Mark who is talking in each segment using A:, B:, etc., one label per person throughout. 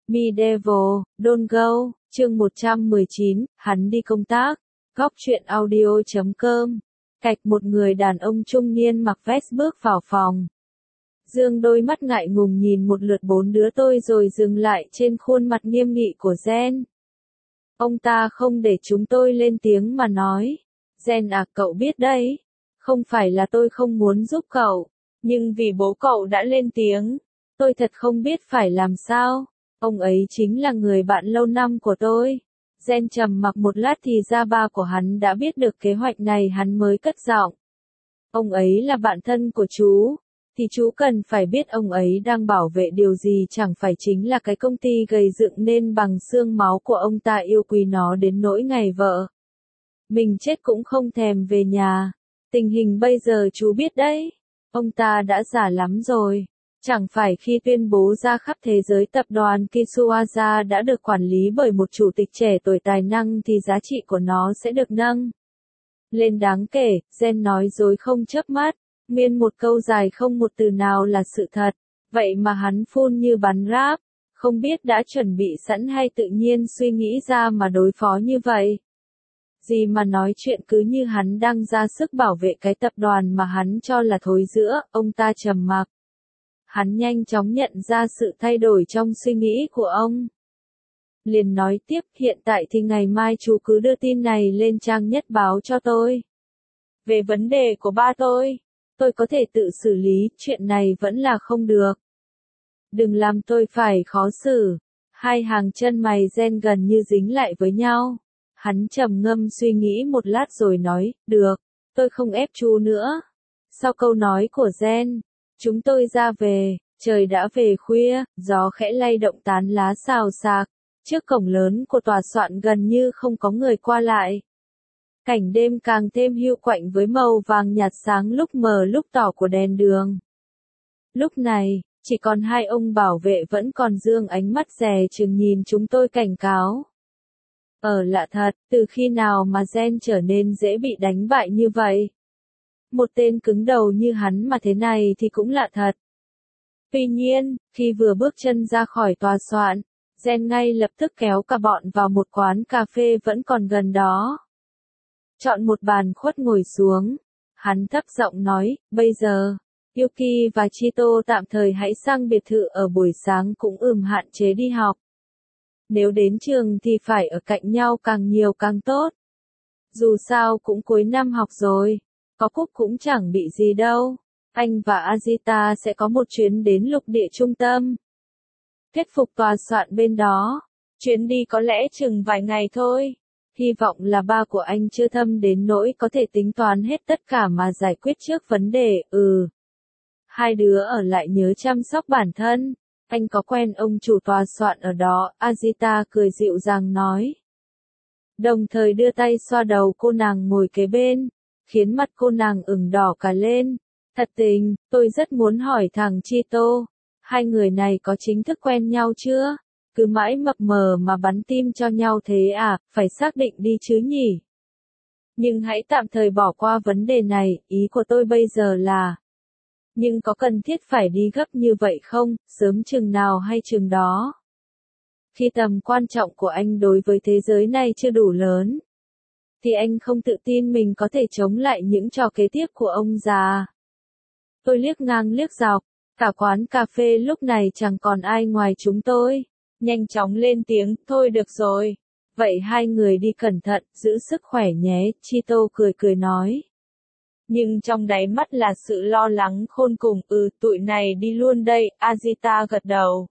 A: Medieval, Don't Go, chương 119, hắn đi công tác. Góc truyện audio.com. Cạch một người đàn ông trung niên mặc vest bước vào phòng. Dương đôi mắt ngại ngùng nhìn một lượt bốn đứa tôi rồi dừng lại trên khuôn mặt nghiêm nghị của Jen. Ông ta không để chúng tôi lên tiếng mà nói. Jen à, cậu biết đấy. Không phải là tôi không muốn giúp cậu, nhưng vì bố cậu đã lên tiếng, tôi thật không biết phải làm sao. Ông ấy chính là người bạn lâu năm của tôi. Jen trầm mặc một lát thì ra ba của hắn đã biết được kế hoạch này, hắn mới cất giọng. Ông ấy là bạn thân của chú, thì chú cần phải biết ông ấy đang bảo vệ điều gì, chẳng phải chính là cái công ty gầy dựng nên bằng xương máu của ông ta, yêu quý nó đến nỗi ngày vợ mình chết cũng không thèm về nhà. Tình hình bây giờ chú biết đấy, ông ta đã già lắm rồi. Chẳng phải khi tuyên bố ra khắp thế giới tập đoàn Kishiwaza đã được quản lý bởi một chủ tịch trẻ tuổi tài năng thì giá trị của nó sẽ được nâng lên đáng kể. Jen nói dối không chớp mắt, miên một câu dài không một từ nào là sự thật. Vậy mà hắn phun như bắn ráp, không biết đã chuẩn bị sẵn hay tự nhiên suy nghĩ ra mà đối phó như vậy. Gì mà nói chuyện cứ như hắn đang ra sức bảo vệ cái tập đoàn mà hắn cho là thối rữa. Ông ta trầm mặc. Hắn nhanh chóng nhận ra sự thay đổi trong suy nghĩ của ông. Liền nói tiếp, hiện tại thì ngày mai chú cứ đưa tin này lên trang nhất báo cho tôi. Về vấn đề của ba tôi có thể tự xử lý, chuyện này vẫn là không được. Đừng làm tôi phải khó xử. Hai hàng chân mày Jen gần như dính lại với nhau. Hắn trầm ngâm suy nghĩ một lát rồi nói, được, tôi không ép chú nữa. Sau câu nói của Jen, chúng tôi ra về, trời đã về khuya, gió khẽ lay động tán lá xào xạc. Trước cổng lớn của tòa soạn gần như không có người qua lại. Cảnh đêm càng thêm hiu quạnh với màu vàng nhạt sáng lúc mờ lúc tỏ của đèn đường. Lúc này, chỉ còn hai ông bảo vệ vẫn còn dương ánh mắt dè chừng nhìn chúng tôi cảnh cáo. Lạ thật, từ khi nào mà Jen trở nên dễ bị đánh bại như vậy? Một tên cứng đầu như hắn mà thế này thì cũng lạ thật. Tuy nhiên, khi vừa bước chân ra khỏi tòa soạn, Jen ngay lập tức kéo cả bọn vào một quán cà phê vẫn còn gần đó. Chọn một bàn khuất ngồi xuống. Hắn thấp giọng nói, bây giờ, Yuki và Chito tạm thời hãy sang biệt thự ở buổi sáng cũng hạn chế đi học. Nếu đến trường thì phải ở cạnh nhau càng nhiều càng tốt. Dù sao cũng cuối năm học rồi, có cúp cũng chẳng bị gì đâu. Anh và Azita sẽ có một chuyến đến lục địa trung tâm. Thuyết phục tòa soạn bên đó. Chuyến đi có lẽ chừng vài ngày thôi. Hy vọng là ba của anh chưa thâm đến nỗi có thể tính toán hết tất cả mà giải quyết trước vấn đề. Hai đứa ở lại nhớ chăm sóc bản thân. Anh có quen ông chủ tòa soạn ở đó, Azita cười dịu dàng nói. Đồng thời đưa tay xoa đầu cô nàng ngồi kế bên, khiến mặt cô nàng ửng đỏ cả lên. Thật tình, tôi rất muốn hỏi thằng Chito, hai người này có chính thức quen nhau chưa? Cứ mãi mập mờ mà bắn tim cho nhau thế à, phải xác định đi chứ nhỉ? Nhưng hãy tạm thời bỏ qua vấn đề này, ý của tôi bây giờ là... Nhưng có cần thiết phải đi gấp như vậy không, sớm chừng nào hay chừng đó? Khi tầm quan trọng của anh đối với thế giới này chưa đủ lớn, thì anh không tự tin mình có thể chống lại những trò kế tiếp của ông già. Tôi liếc ngang liếc dọc, cả quán cà phê lúc này chẳng còn ai ngoài chúng tôi. Nhanh chóng lên tiếng, thôi được rồi. Vậy hai người đi cẩn thận, giữ sức khỏe nhé, Chito cười cười nói. Nhưng trong đáy mắt là sự lo lắng khôn cùng. Tụi này đi luôn đây, Azita gật đầu.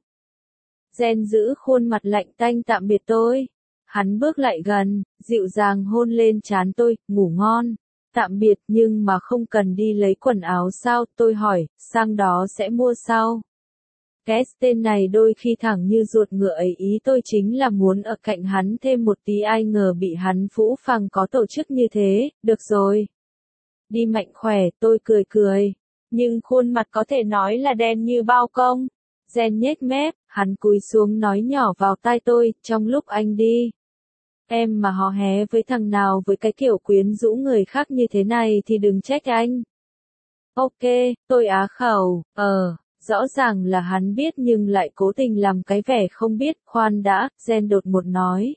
A: Jen giữ khuôn mặt lạnh tanh tạm biệt tôi. Hắn bước lại gần, dịu dàng hôn lên trán tôi, ngủ ngon. Tạm biệt, nhưng mà không cần đi lấy quần áo sao? Tôi hỏi, sang đó sẽ mua sau. Cái tên này đôi khi thẳng như ruột ngựa ấy, ý tôi chính là muốn ở cạnh hắn thêm một tí, ai ngờ bị hắn phũ phàng có tổ chức như thế. Được rồi. Đi mạnh khỏe, tôi cười cười. Nhưng khuôn mặt có thể nói là đen như bao công. Jen nhếch mép, hắn cúi xuống nói nhỏ vào tai tôi, trong lúc anh đi. Em mà hò hé với thằng nào với cái kiểu quyến rũ người khác như thế này thì đừng trách anh. Ok, tôi á khẩu, Rõ ràng là hắn biết nhưng lại cố tình làm cái vẻ không biết. Khoan đã, Jen đột ngột nói.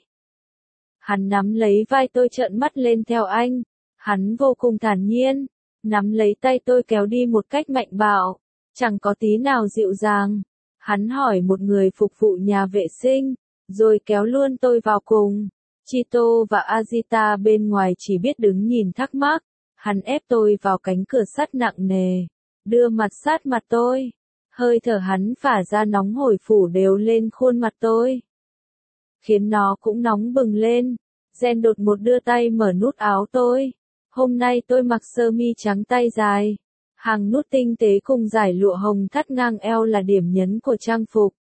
A: Hắn nắm lấy vai tôi trợn mắt lên theo anh. Hắn vô cùng thản nhiên, nắm lấy tay tôi kéo đi một cách mạnh bạo, chẳng có tí nào dịu dàng. Hắn hỏi một người phục vụ nhà vệ sinh, rồi kéo luôn tôi vào cùng. Chito và Azita bên ngoài chỉ biết đứng nhìn thắc mắc. Hắn ép tôi vào cánh cửa sắt nặng nề, đưa mặt sát mặt tôi. Hơi thở hắn phả ra nóng hổi phủ đều lên khuôn mặt tôi, khiến nó cũng nóng bừng lên. Jen đột ngột đưa tay mở nút áo tôi. Hôm nay tôi mặc sơ mi trắng tay dài. Hàng nút tinh tế cùng dải lụa hồng thắt ngang eo là điểm nhấn của trang phục.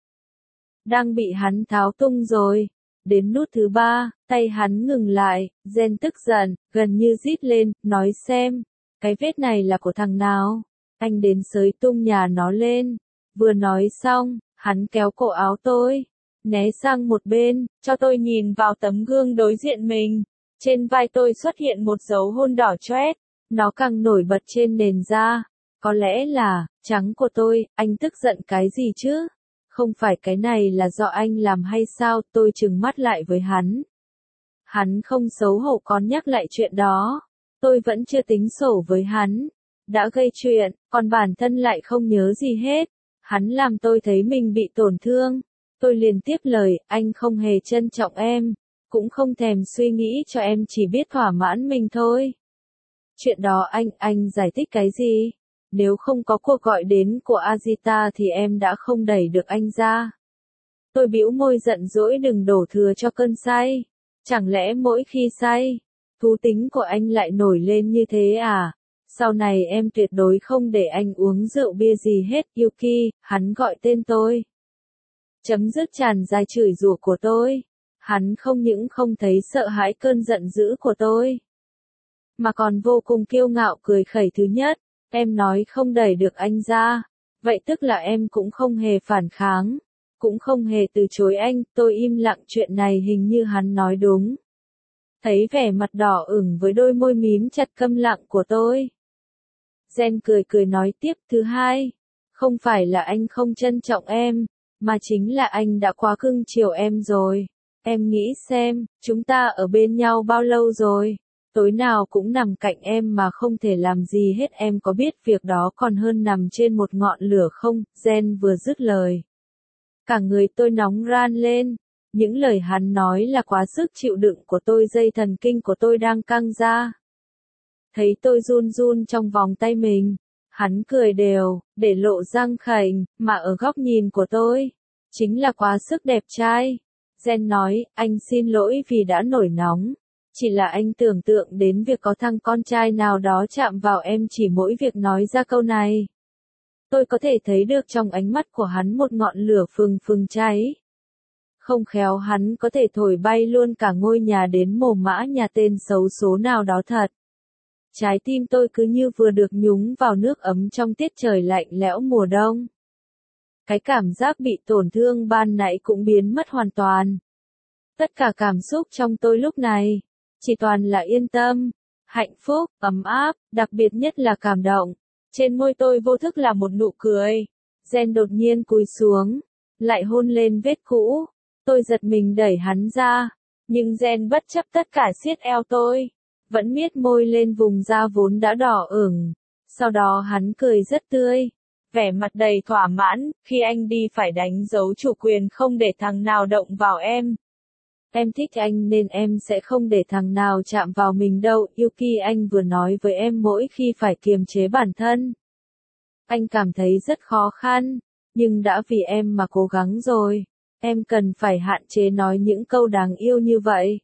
A: Đang bị hắn tháo tung rồi. Đến nút thứ 3, tay hắn ngừng lại. Jen tức giận, gần như rít lên, nói xem, cái vết này là của thằng nào? Anh đến xới tung nhà nó lên. Vừa nói xong, hắn kéo cổ áo tôi, né sang một bên, cho tôi nhìn vào tấm gương đối diện mình. Trên vai tôi xuất hiện một dấu hôn đỏ chóét, nó càng nổi bật trên nền da. Có lẽ là, trắng của tôi, anh tức giận cái gì chứ? Không phải cái này là do anh làm hay sao? Tôi trừng mắt lại với hắn. Hắn không xấu hổ còn nhắc lại chuyện đó. Tôi vẫn chưa tính sổ với hắn. Đã gây chuyện, còn bản thân lại không nhớ gì hết. Hắn làm tôi thấy mình bị tổn thương. Tôi liền tiếp lời, anh không hề trân trọng em, cũng không thèm suy nghĩ cho em, chỉ biết thỏa mãn mình thôi. Chuyện đó anh giải thích cái gì? Nếu không có cuộc gọi đến của Azita thì em đã không đẩy được anh ra. Tôi bĩu môi giận dỗi, đừng đổ thừa cho cơn say. Chẳng lẽ mỗi khi say, thú tính của anh lại nổi lên như thế à? Sau này em tuyệt đối không để anh uống rượu bia gì hết. Yuki, hắn gọi tên tôi. Chấm dứt tràn dài chửi rủa của tôi. Hắn không những không thấy sợ hãi cơn giận dữ của tôi, mà còn vô cùng kiêu ngạo cười khẩy. Thứ nhất, em nói không đẩy được anh ra. Vậy tức là em cũng không hề phản kháng, cũng không hề từ chối anh. Tôi im lặng, chuyện này hình như hắn nói đúng. Thấy vẻ mặt đỏ ửng với đôi môi mím chặt câm lặng của tôi, Jen cười cười nói tiếp. Thứ hai, không phải là anh không trân trọng em, mà chính là anh đã quá cưng chiều em rồi. Em nghĩ xem, chúng ta ở bên nhau bao lâu rồi? Tối nào cũng nằm cạnh em mà không thể làm gì hết. Em có biết việc đó còn hơn nằm trên một ngọn lửa không? Jen vừa dứt lời, cả người tôi nóng ran lên. Những lời hắn nói là quá sức chịu đựng của tôi, dây thần kinh của tôi đang căng ra. Thấy tôi run run trong vòng tay mình, hắn cười đều, để lộ răng khểnh, mà ở góc nhìn của tôi, chính là quá sức đẹp trai. Jen nói, anh xin lỗi vì đã nổi nóng. Chỉ là anh tưởng tượng đến việc có thằng con trai nào đó chạm vào em, chỉ mỗi việc nói ra câu này. Tôi có thể thấy được trong ánh mắt của hắn một ngọn lửa phừng phừng cháy. Không khéo hắn có thể thổi bay luôn cả ngôi nhà đến mồ mã nhà tên xấu số nào đó thật. Trái tim tôi cứ như vừa được nhúng vào nước ấm trong tiết trời lạnh lẽo mùa đông. Cái cảm giác bị tổn thương ban nãy cũng biến mất hoàn toàn. Tất cả cảm xúc trong tôi lúc này, chỉ toàn là yên tâm, hạnh phúc, ấm áp, đặc biệt nhất là cảm động. Trên môi tôi vô thức là một nụ cười. Jen đột nhiên cúi xuống, lại hôn lên vết cũ. Tôi giật mình đẩy hắn ra, nhưng Jen bất chấp tất cả siết eo tôi, vẫn miết môi lên vùng da vốn đã đỏ ửng. Sau đó hắn cười rất tươi, vẻ mặt đầy thỏa mãn. Khi anh đi phải đánh dấu chủ quyền, không để thằng nào động vào em. Em thích anh nên em sẽ không để thằng nào chạm vào mình đâu. Yuki, anh vừa nói với em mỗi khi phải kiềm chế bản thân. Anh cảm thấy rất khó khăn, nhưng đã vì em mà cố gắng rồi. Em cần phải hạn chế nói những câu đáng yêu như vậy.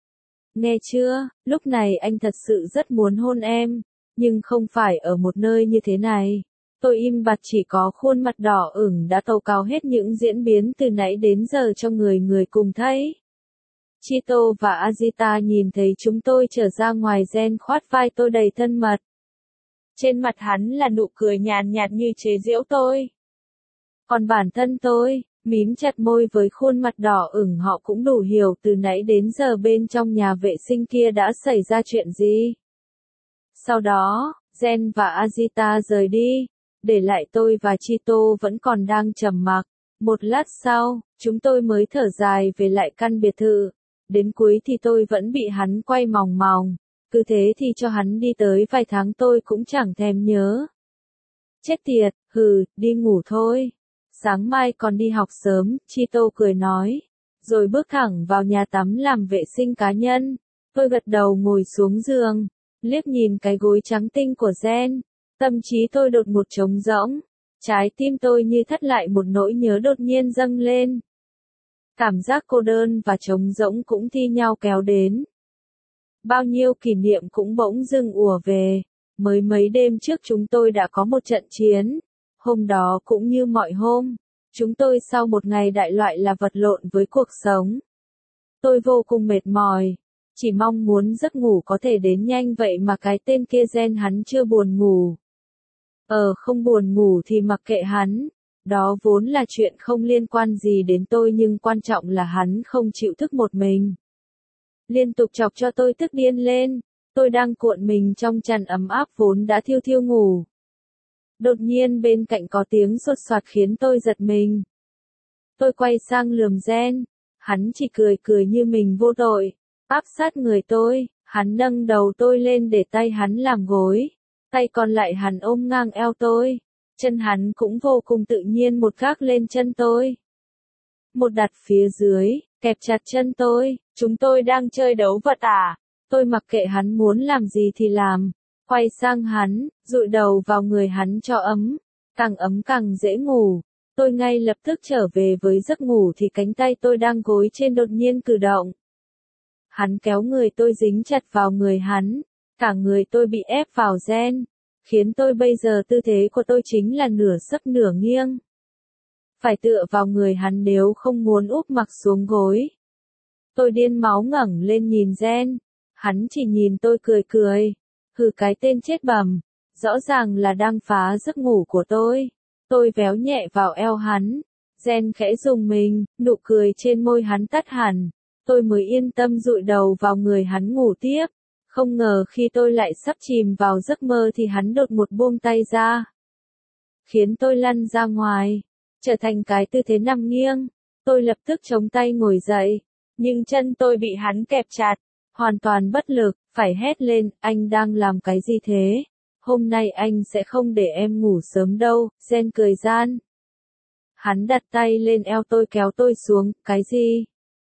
A: Nghe chưa, lúc này anh thật sự rất muốn hôn em, nhưng không phải ở một nơi như thế này. Tôi im bặt, chỉ có khuôn mặt đỏ ửng đã tố cáo hết những diễn biến từ nãy đến giờ cho người cùng thấy. Chito và Azita nhìn thấy chúng tôi trở ra ngoài. Jen khoát vai tôi đầy thân mật. Trên mặt hắn là nụ cười nhàn nhạt như chế giễu tôi. Còn bản thân tôi, mím chặt môi với khuôn mặt đỏ ửng. Họ cũng đủ hiểu từ nãy đến giờ bên trong nhà vệ sinh kia đã xảy ra chuyện gì. Sau đó, Jen và Azita rời đi, để lại tôi và Chito vẫn còn đang trầm mặc. Một lát sau, chúng tôi mới thở dài về lại căn biệt thự. Đến cuối thì tôi vẫn bị hắn quay mòng mòng. Cứ thế thì cho hắn đi tới vài tháng tôi cũng chẳng thèm nhớ. Chết tiệt, đi ngủ thôi. Sáng mai còn đi học sớm, Chito cười nói. Rồi bước thẳng vào nhà tắm làm vệ sinh cá nhân. Tôi gật đầu ngồi xuống giường, liếc nhìn cái gối trắng tinh của Jen. Tâm trí tôi đột một trống rỗng. Trái tim tôi như thắt lại một nỗi nhớ đột nhiên dâng lên. Cảm giác cô đơn và trống rỗng cũng thi nhau kéo đến. Bao nhiêu kỷ niệm cũng bỗng dưng ùa về. Mới mấy đêm trước chúng tôi đã có một trận chiến. Hôm đó cũng như mọi hôm, chúng tôi sau một ngày đại loại là vật lộn với cuộc sống. Tôi vô cùng mệt mỏi, chỉ mong muốn giấc ngủ có thể đến nhanh vậy mà cái tên kia Jen hắn chưa buồn ngủ. Không buồn ngủ thì mặc kệ hắn, đó vốn là chuyện không liên quan gì đến tôi nhưng quan trọng là hắn không chịu thức một mình. Liên tục chọc cho tôi tức điên lên, tôi đang cuộn mình trong chăn ấm áp vốn đã thiêu thiêu ngủ. Đột nhiên bên cạnh có tiếng sột soạt khiến tôi giật mình. Tôi quay sang lườm Jen, hắn chỉ cười cười như mình vô tội, áp sát người tôi, hắn nâng đầu tôi lên để tay hắn làm gối, tay còn lại hắn ôm ngang eo tôi, chân hắn cũng vô cùng tự nhiên một gác lên chân tôi. Một đặt phía dưới, kẹp chặt chân tôi, chúng tôi đang chơi đấu vật à? Tôi mặc kệ hắn muốn làm gì thì làm. Quay sang hắn, dụi đầu vào người hắn cho ấm càng dễ ngủ. Tôi ngay lập tức trở về với giấc ngủ thì cánh tay tôi đang gối trên đột nhiên cử động. Hắn kéo người tôi dính chặt vào người hắn, cả người tôi bị ép vào Jen, khiến tôi bây giờ tư thế của tôi chính là nửa sấp nửa nghiêng. Phải tựa vào người hắn nếu không muốn úp mặt xuống gối. Tôi điên máu ngẩng lên nhìn Jen, hắn chỉ nhìn tôi cười cười. Cái tên chết bầm, rõ ràng là đang phá giấc ngủ của tôi. Tôi véo nhẹ vào eo hắn, Jen khẽ rùng mình, nụ cười trên môi hắn tắt hẳn. Tôi mới yên tâm dụi đầu vào người hắn ngủ tiếp. Không ngờ khi tôi lại sắp chìm vào giấc mơ thì hắn đột một buông tay ra. Khiến tôi lăn ra ngoài, trở thành cái tư thế nằm nghiêng. Tôi lập tức chống tay ngồi dậy, nhưng chân tôi bị hắn kẹp chặt, hoàn toàn bất lực. Phải hét lên, anh đang làm cái gì thế? Hôm nay anh sẽ không để em ngủ sớm đâu, Jen cười gian. Hắn đặt tay lên eo tôi kéo tôi xuống, cái gì?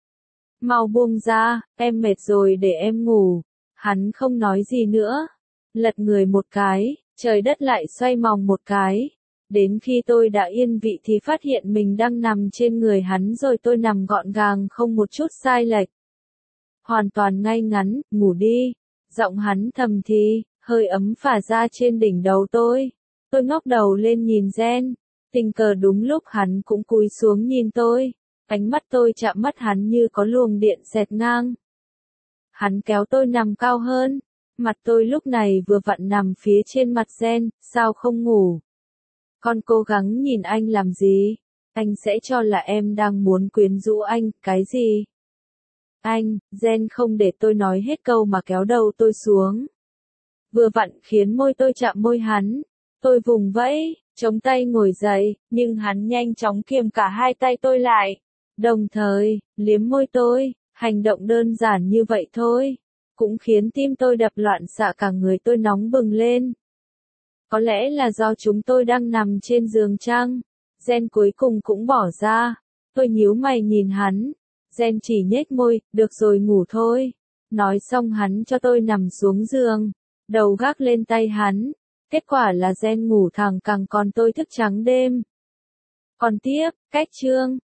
A: Mau buông ra, em mệt rồi để em ngủ. Hắn không nói gì nữa. Lật người một cái, trời đất lại xoay vòng một cái. Đến khi tôi đã yên vị thì phát hiện mình đang nằm trên người hắn rồi tôi nằm gọn gàng không một chút sai lệch. Hoàn toàn ngay ngắn, ngủ đi. Giọng hắn thầm thì, hơi ấm phả ra trên đỉnh đầu tôi. Tôi ngóc đầu lên nhìn Jen, tình cờ đúng lúc hắn cũng cúi xuống nhìn tôi. Ánh mắt tôi chạm mắt hắn như có luồng điện xẹt ngang. Hắn kéo tôi nằm cao hơn, mặt tôi lúc này vừa vặn nằm phía trên mặt Jen, sao không ngủ? Con cố gắng nhìn anh làm gì? Anh sẽ cho là em đang muốn quyến rũ anh, cái gì? Anh, Jen không để tôi nói hết câu mà kéo đầu tôi xuống. Vừa vặn khiến môi tôi chạm môi hắn. Tôi vùng vẫy, chống tay ngồi dậy, nhưng hắn nhanh chóng kiềm cả hai tay tôi lại. Đồng thời, liếm môi tôi, hành động đơn giản như vậy thôi. Cũng khiến tim tôi đập loạn xạ cả người tôi nóng bừng lên. Có lẽ là do chúng tôi đang nằm trên giường chăng? Jen cuối cùng cũng bỏ ra. Tôi nhíu mày nhìn hắn. Jen chỉ nhếch môi, được rồi ngủ thôi. Nói xong hắn cho tôi nằm xuống giường, đầu gác lên tay hắn. Kết quả là Jen ngủ thẳng cẳng còn tôi thức trắng đêm. Còn tiếp, cách chương.